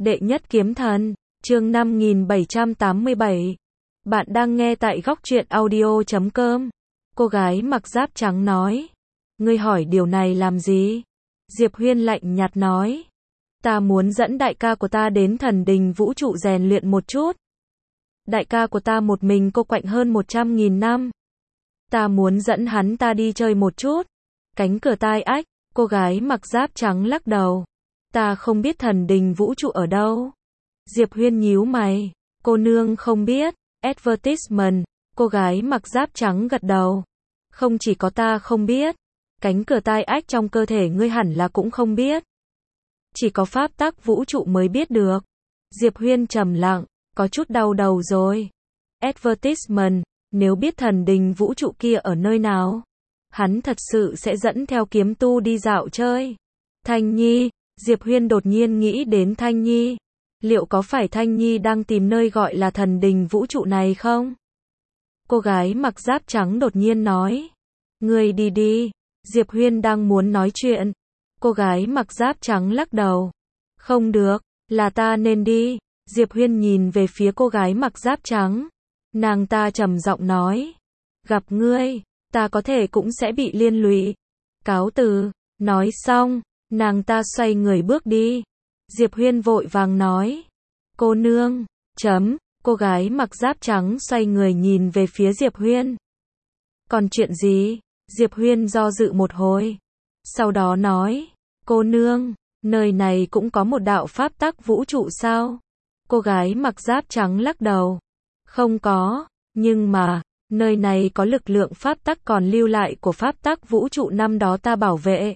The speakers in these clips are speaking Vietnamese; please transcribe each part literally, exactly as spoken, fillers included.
Đệ nhất kiếm thần, chương năm nghìn bảy trăm tám mươi bảy. Bạn đang nghe tại góc truyện audio chấm com. Cô gái mặc giáp trắng nói. Ngươi hỏi điều này làm gì? Diệp Huyên lạnh nhạt nói. Ta muốn dẫn đại ca của ta đến thần đình vũ trụ rèn luyện một chút. Đại ca của ta một mình cô quạnh hơn một trăm nghìn năm. Ta muốn dẫn hắn ta đi chơi một chút. Cánh cửa tai ách, cô gái mặc giáp trắng lắc đầu. Ta không biết thần đình vũ trụ ở đâu. Diệp Huyên nhíu mày. Cô nương không biết. Advertisement. Cô gái mặc giáp trắng gật đầu. Không chỉ có ta không biết. Cánh cửa tai ách trong cơ thể ngươi hẳn là cũng không biết. Chỉ có pháp tắc vũ trụ mới biết được. Diệp Huyên trầm lặng. Có chút đau đầu rồi. Advertisement. Nếu biết thần đình vũ trụ kia ở nơi nào, hắn thật sự sẽ dẫn theo kiếm tu đi dạo chơi. Thanh Nhi. Diệp Huyên đột nhiên nghĩ đến Thanh Nhi. Liệu có phải Thanh Nhi đang tìm nơi gọi là thần đình vũ trụ này không? Cô gái mặc giáp trắng đột nhiên nói. Ngươi đi đi. Diệp Huyên đang muốn nói chuyện. Cô gái mặc giáp trắng lắc đầu. Không được, là ta nên đi. Diệp Huyên nhìn về phía cô gái mặc giáp trắng. Nàng ta trầm giọng nói. Gặp ngươi, ta có thể cũng sẽ bị liên lụy. Cáo từ. Nói xong, nàng ta xoay người bước đi. Diệp Huyên vội vàng nói. Cô nương, chấm, cô gái mặc giáp trắng xoay người nhìn về phía Diệp Huyên. Còn chuyện gì? Diệp Huyên do dự một hồi. Sau đó nói. Cô nương, nơi này cũng có một đạo pháp tắc vũ trụ sao? Cô gái mặc giáp trắng lắc đầu. Không có, nhưng mà, nơi này có lực lượng pháp tắc còn lưu lại của pháp tắc vũ trụ năm đó ta bảo vệ.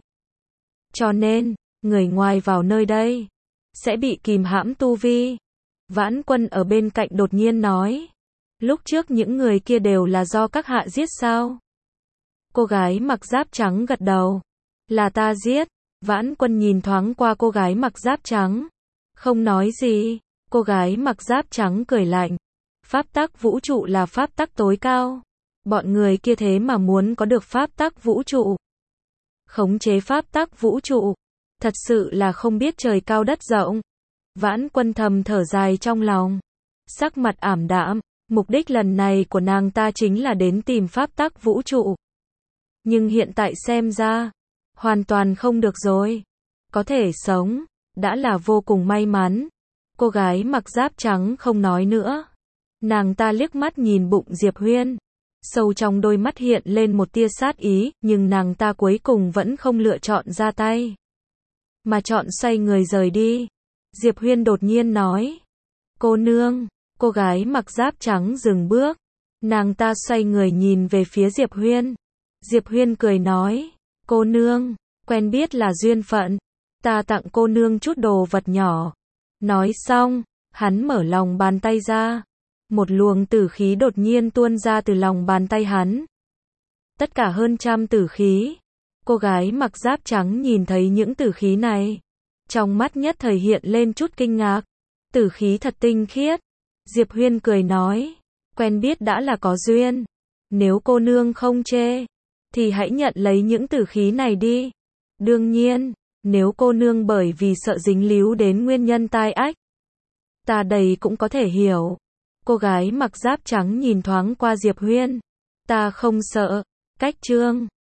Cho nên, người ngoài vào nơi đây, sẽ bị kìm hãm tu vi. Vãn Quân ở bên cạnh đột nhiên nói. Lúc trước những người kia đều là do các hạ giết sao? Cô gái mặc giáp trắng gật đầu. Là ta giết. Vãn Quân nhìn thoáng qua cô gái mặc giáp trắng. Không nói gì. Cô gái mặc giáp trắng cười lạnh. Pháp tắc vũ trụ là pháp tắc tối cao. Bọn người kia thế mà muốn có được pháp tắc vũ trụ. Khống chế pháp tắc vũ trụ. Thật sự là không biết trời cao đất rộng. Vãn Quân thầm thở dài trong lòng. Sắc mặt ảm đạm. Mục đích lần này của nàng ta chính là đến tìm pháp tắc vũ trụ. Nhưng hiện tại xem ra, hoàn toàn không được rồi. Có thể sống, đã là vô cùng may mắn. Cô gái mặc giáp trắng không nói nữa. Nàng ta liếc mắt nhìn bụng Diệp Huyên. Sâu trong đôi mắt hiện lên một tia sát ý, nhưng nàng ta cuối cùng vẫn không lựa chọn ra tay. Mà chọn xoay người rời đi. Diệp Huyên đột nhiên nói. Cô nương, cô gái mặc giáp trắng dừng bước. Nàng ta xoay người nhìn về phía Diệp Huyên. Diệp Huyên cười nói. Cô nương, quen biết là duyên phận. Ta tặng cô nương chút đồ vật nhỏ. Nói xong, hắn mở lòng bàn tay ra. Một luồng tử khí đột nhiên tuôn ra từ lòng bàn tay hắn. Tất cả hơn trăm tử khí. Cô gái mặc giáp trắng nhìn thấy những tử khí này. Trong mắt nhất thời hiện lên chút kinh ngạc. Tử khí thật tinh khiết. Diệp Huyên cười nói. Quen biết đã là có duyên. Nếu cô nương không chê, thì hãy nhận lấy những tử khí này đi. Đương nhiên, nếu cô nương bởi vì sợ dính líu đến nguyên nhân tai ách, ta đây cũng có thể hiểu. Cô gái mặc giáp trắng nhìn thoáng qua Diệp Huyên. Ta không sợ. Cách chương